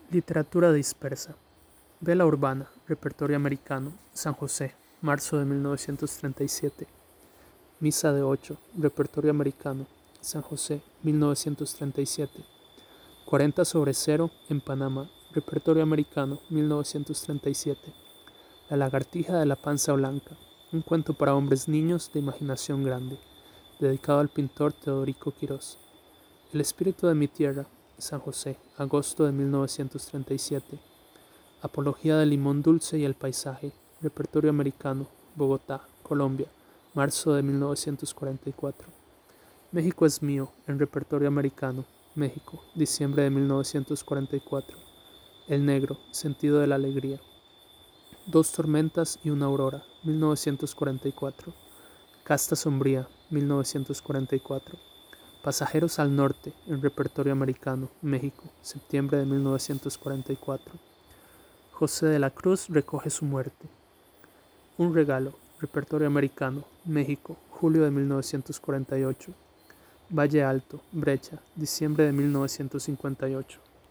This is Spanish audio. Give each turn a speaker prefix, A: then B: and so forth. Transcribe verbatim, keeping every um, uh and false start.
A: Literatura dispersa. Vela urbana, repertorio americano, San José, marzo de mil novecientos treinta y siete. Misa de ocho, repertorio americano, San José, mil novecientos treinta y siete. cuarenta sobre cero, en Panamá, repertorio americano, mil novecientos treinta y siete. La lagartija de la panza blanca, un cuento para hombres niños de imaginación grande, dedicado al pintor Teodorico Quirós. El espíritu de mi tierra, San José, agosto de mil novecientos treinta y siete. Apología del limón dulce y el paisaje, repertorio americano, Bogotá, Colombia, marzo de mil novecientos cuarenta y cuatro. México es mío, en repertorio americano, México, diciembre de mil novecientos cuarenta y cuatro. El negro, sentido de la alegría. Dos tormentas y una aurora, mil novecientos cuarenta y cuatro. Casta sombría, mil novecientos cuarenta y cuatro. Pasajeros al norte, en repertorio americano, México, septiembre de mil novecientos cuarenta y cuatro. José de la Cruz recoge su muerte. Un regalo, repertorio americano, México, julio de mil novecientos cuarenta y ocho. Valle Alto, Brecha, diciembre de mil novecientos cincuenta y ocho.